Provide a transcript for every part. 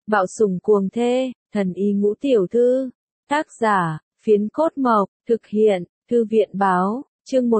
Bạo sủng cuồng thê, thần y ngũ tiểu thư. Tác giả, Phiến Cốt Mộc, thực hiện, Thư viện báo, chương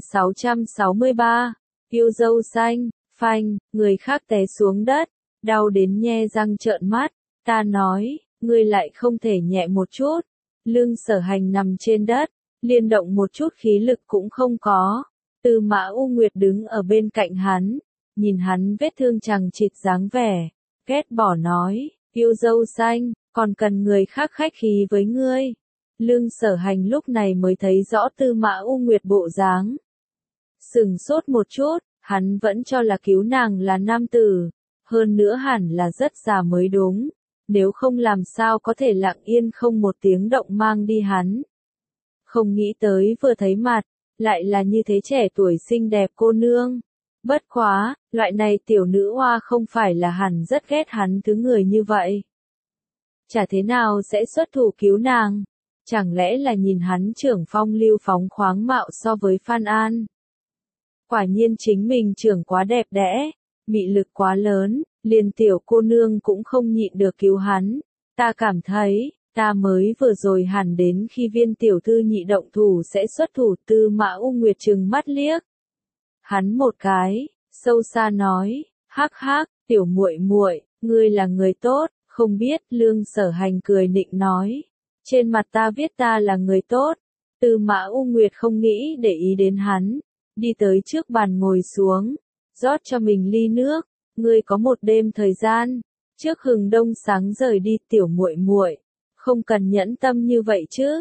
1663. Yêu dâu xanh, phanh, người khác té xuống đất, đau đến nhe răng trợn mắt. Ta nói, ngươi lại không thể nhẹ một chút. Lương Sở Hành nằm trên đất, liên động một chút khí lực cũng không có. Tư Mã U Nguyệt đứng ở bên cạnh hắn, nhìn hắn vết thương chằng chịt dáng vẻ, ghét bỏ nói, yêu dâu xanh, còn cần người khác khách khí với ngươi. Lương Sở Hành lúc này mới thấy rõ Tư Mã U Nguyệt bộ dáng. Sừng sốt một chút, hắn vẫn cho là cứu nàng là nam tử, hơn nữa hẳn là rất già mới đúng, nếu không làm sao có thể lặng yên không một tiếng động mang đi hắn. Không nghĩ tới vừa thấy mặt, lại là như thế trẻ tuổi xinh đẹp cô nương. Bất quá, loại này tiểu nữ hoa không phải là hẳn rất ghét hắn thứ người như vậy. Chả thế nào sẽ xuất thủ cứu nàng, chẳng lẽ là nhìn hắn trưởng phong lưu phóng khoáng mạo so với Phan An. Quả nhiên chính mình trưởng quá đẹp đẽ, mị lực quá lớn, liền tiểu cô nương cũng không nhịn được cứu hắn. Ta cảm thấy, ta mới vừa rồi hẳn đến khi Viên tiểu thư nhị động thủ sẽ xuất thủ. Tư Mã U Nguyệt trừng mắt liếc hắn một cái, sâu xa nói, hắc hắc, tiểu muội muội, ngươi là người tốt, không biết. Lương Sở Hành cười nịnh nói, trên mặt ta viết ta là người tốt. Tư Mã U Nguyệt không nghĩ để ý đến hắn, đi tới trước bàn ngồi xuống, rót cho mình ly nước. Ngươi có một đêm thời gian, trước hừng đông sáng rời đi. Tiểu muội muội, không cần nhẫn tâm như vậy chứ.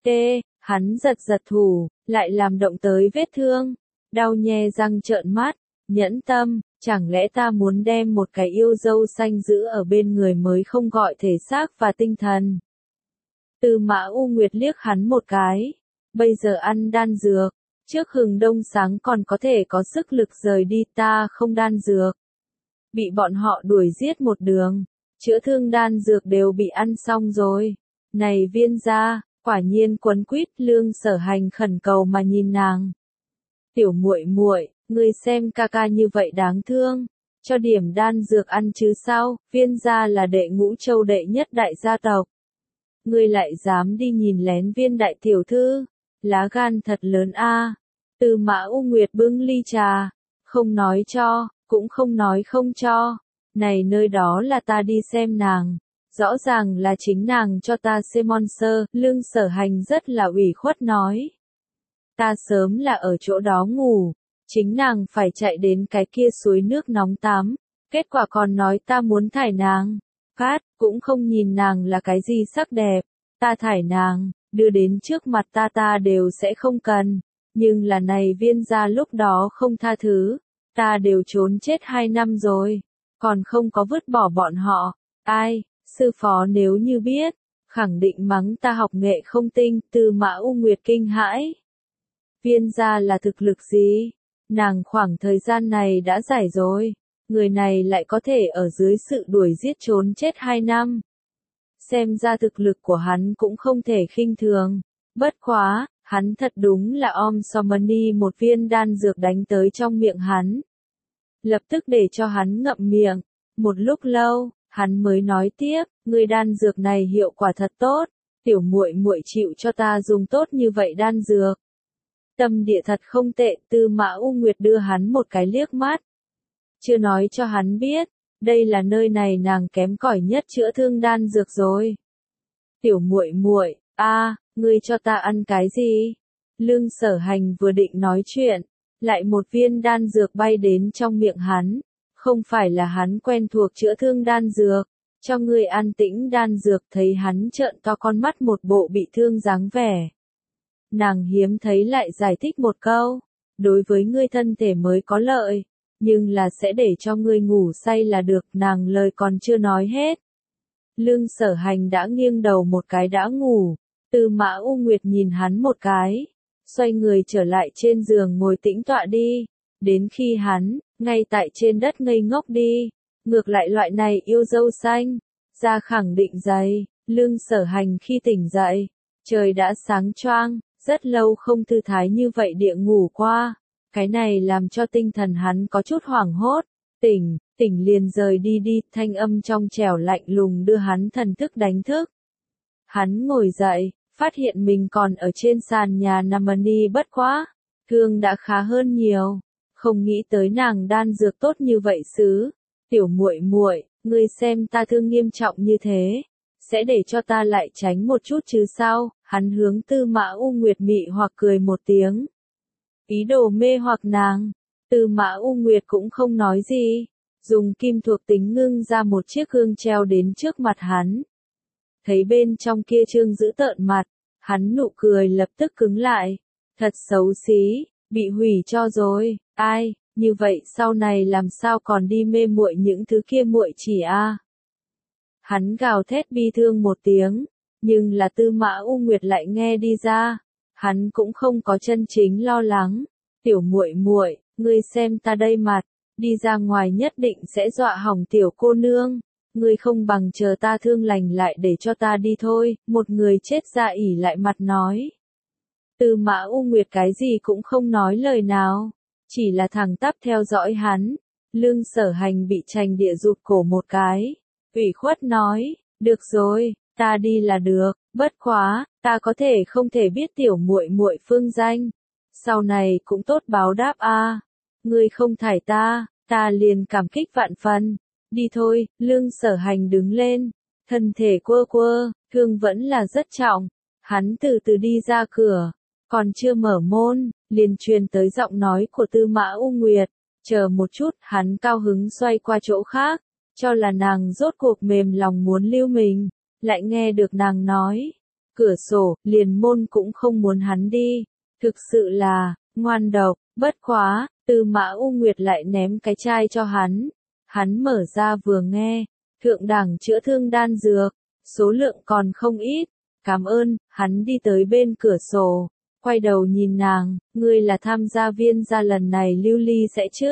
Hắn giật giật thủ, lại làm động tới vết thương, đau nhe răng trợn mắt. Nhẫn tâm, chẳng lẽ ta muốn đem một cái yêu dâu xanh giữ ở bên người mới không gọi thể xác và tinh thần. Tư Mã U Nguyệt liếc hắn một cái, bây giờ ăn đan dược, trước hừng đông sáng còn có thể có sức lực rời đi. Ta không đan dược, bị bọn họ đuổi giết một đường, chữa thương đan dược đều bị ăn xong rồi. Này Viên gia, quả nhiên quấn quýt. Lương Sở Hành khẩn cầu mà nhìn nàng. Tiểu muội muội, ngươi xem ca ca như vậy đáng thương, cho điểm đan dược ăn chứ sao. Viên gia là đệ Ngũ Châu đệ nhất đại gia tộc, ngươi lại dám đi nhìn lén Viên đại tiểu thư, lá gan thật lớn a. Tư Mã U Nguyệt bưng ly trà, không nói cho, cũng không nói không cho. Này nơi đó là ta đi xem nàng, rõ ràng là chính nàng cho ta sponsor. Lương Sở Hành rất là ủy khuất nói, ta sớm là ở chỗ đó ngủ, chính nàng phải chạy đến cái kia suối nước nóng tắm, kết quả còn nói ta muốn thải nàng. Phát, cũng không nhìn nàng là cái gì sắc đẹp, ta thải nàng, đưa đến trước mặt ta đều sẽ không cần, nhưng là này Viên gia lúc đó không tha thứ, ta đều trốn chết 2 năm rồi, còn không có vứt bỏ bọn họ. Ai, sư phó nếu như biết, khẳng định mắng ta học nghệ không tinh. Tư Mã U Nguyệt kinh hãi. Viên gia là thực lực gì? Nàng khoảng thời gian này đã giải rồi, người này lại có thể ở dưới sự đuổi giết trốn chết 2 năm. Xem ra thực lực của hắn cũng không thể khinh thường. Bất quá, hắn thật đúng là Somni. Một viên đan dược đánh tới trong miệng hắn, lập tức để cho hắn ngậm miệng. Một lúc lâu, hắn mới nói tiếp, người đan dược này hiệu quả thật tốt, tiểu muội muội chịu cho ta dùng tốt như vậy đan dược. Tâm địa thật không tệ. Tư Mã U Nguyệt đưa hắn một cái liếc mắt, chưa nói cho hắn biết, đây là nơi này nàng kém cỏi nhất chữa thương đan dược rồi. Tiểu muội muội, ngươi cho ta ăn cái gì? Lương Sở Hành vừa định nói chuyện, lại một viên đan dược bay đến trong miệng hắn. Không phải là hắn quen thuộc chữa thương đan dược, cho ngươi ăn tĩnh đan dược. Thấy hắn trợn to con mắt một bộ bị thương dáng vẻ, nàng hiếm thấy lại giải thích một câu, đối với ngươi thân thể mới có lợi, nhưng là sẽ để cho ngươi ngủ say là được. Nàng lời còn chưa nói hết, Lương Sở Hành đã nghiêng đầu một cái đã ngủ. Tư Mã U Nguyệt nhìn hắn một cái, xoay người trở lại trên giường ngồi tĩnh tọa đi, đến khi hắn, ngay tại trên đất ngây ngốc đi. Ngược lại loại này yêu dâu xanh, ra khẳng định dày. Lương Sở Hành khi tỉnh dậy, trời đã sáng choang, rất lâu không thư thái như vậy địa ngủ qua. Cái này làm cho tinh thần hắn có chút hoảng hốt. Tỉnh, tỉnh liền rời đi đi, thanh âm trong trẻo lạnh lùng đưa hắn thần thức đánh thức. Hắn ngồi dậy, phát hiện mình còn ở trên sàn nhà Namani bất quá, thương đã khá hơn nhiều, không nghĩ tới nàng đan dược tốt như vậy xứ. Tiểu muội muội, ngươi xem ta thương nghiêm trọng như thế, sẽ để cho ta lại tránh một chút chứ sao? Hắn hướng Tư Mã U Nguyệt mị hoặc cười một tiếng, ý đồ mê hoặc nàng. Tư Mã U Nguyệt cũng không nói gì, dùng kim thuộc tính ngưng ra một chiếc gương treo đến trước mặt hắn. Thấy bên trong kia trương dữ tợn mặt, hắn nụ cười lập tức cứng lại. Thật xấu xí, bị hủy cho rồi, ai, như vậy sau này làm sao còn đi mê muội những thứ kia muội chỉ a. Hắn gào thét bi thương một tiếng, nhưng là Tư Mã U Nguyệt lại nghe đi ra, hắn cũng không có chân chính lo lắng. Tiểu muội muội, ngươi xem ta đây mặt, đi ra ngoài nhất định sẽ dọa hỏng tiểu cô nương, ngươi không bằng chờ ta thương lành lại để cho ta đi thôi, một người chết ra ỉ lại mặt nói. Tư Mã U Nguyệt cái gì cũng không nói lời nào, chỉ là thẳng tắp theo dõi hắn. Lương Sở Hành bị Trành Địa rụt cổ một cái, ủy khuất nói, được rồi, ta đi là được, bất quá, ta có thể không thể biết tiểu muội muội phương danh, sau này cũng tốt báo đáp a. Ngươi không thải ta, ta liền cảm kích vạn phần. Đi thôi, Lương Sở Hành đứng lên, thân thể quơ quơ, thương vẫn là rất trọng. Hắn từ từ đi ra cửa, còn chưa mở môn, liền truyền tới giọng nói của Tư Mã U Nguyệt. Chờ một chút, hắn cao hứng xoay qua chỗ khác, cho là nàng rốt cuộc mềm lòng muốn lưu mình, lại nghe được nàng nói, cửa sổ, liền môn cũng không muốn hắn đi. Thực sự là, ngoan độc, bất quá, Tư Mã U Nguyệt lại ném cái chai cho hắn. Hắn mở ra vừa nghe, thượng đẳng chữa thương đan dược, số lượng còn không ít, cảm ơn. Hắn đi tới bên cửa sổ, quay đầu nhìn nàng, ngươi là tham gia viên gia lần này lưu ly sẽ chứ?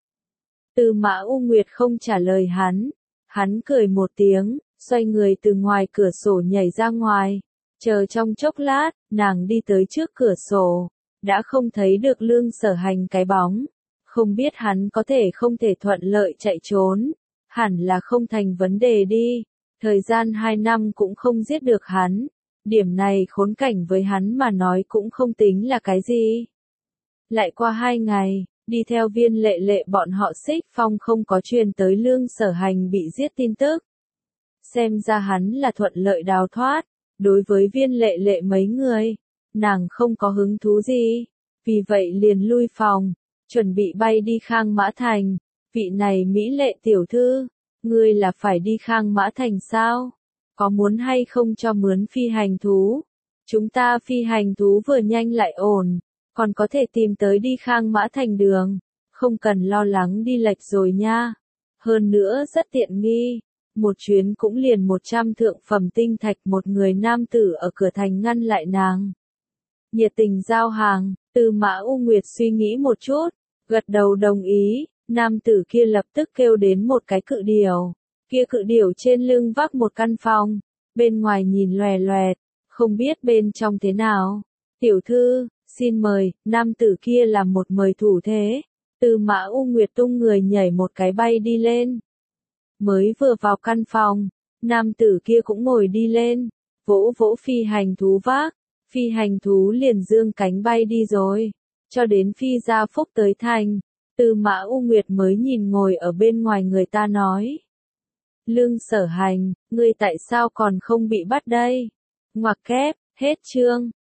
Tư Mã U Nguyệt không trả lời hắn cười một tiếng, xoay người từ ngoài cửa sổ nhảy ra ngoài, chờ trong chốc lát, nàng đi tới trước cửa sổ, đã không thấy được Lương Sở Hành cái bóng, không biết hắn có thể không thể thuận lợi chạy trốn, hẳn là không thành vấn đề đi, thời gian 2 năm cũng không giết được hắn, điểm này khốn cảnh với hắn mà nói cũng không tính là cái gì. Lại qua 2 ngày, đi theo Viên Lệ Lệ bọn họ Xích Phong không có truyền tới Lương Sở Hành bị giết tin tức. Xem ra hắn là thuận lợi đào thoát, đối với Viên Lệ Lệ mấy người, nàng không có hứng thú gì, vì vậy liền lui phòng, chuẩn bị bay đi Khang Mã Thành. Vị này Mỹ Lệ tiểu thư, ngươi là phải đi Khang Mã Thành sao? Có muốn hay không cho mướn phi hành thú? Chúng ta phi hành thú vừa nhanh lại ổn, còn có thể tìm tới đi Khang Mã Thành đường, không cần lo lắng đi lệch rồi nha. Hơn nữa rất tiện nghi, một chuyến cũng liền 100 thượng phẩm tinh thạch. Một người nam tử ở cửa thành ngăn lại nàng, nhiệt tình giao hàng. Tư Mã U Nguyệt suy nghĩ một chút, gật đầu đồng ý. Nam tử kia lập tức kêu đến một cái cự điểu, kia cự điểu trên lưng vác một căn phòng, bên ngoài nhìn loè loẹt, không biết bên trong thế nào. Tiểu thư, xin mời. Nam tử kia làm một mời thủ thế. Tư Mã U Nguyệt tung người nhảy một cái bay đi lên. Mới vừa vào căn phòng, nam tử kia cũng ngồi đi lên, vỗ vỗ phi hành thú vác, phi hành thú liền dương cánh bay đi rồi, cho đến phi gia phúc tới thành. Tư Mã U Nguyệt mới nhìn ngồi ở bên ngoài người ta nói, Lương Sở Hành, ngươi tại sao còn không bị bắt đây? Ngoặc kép, hết chương.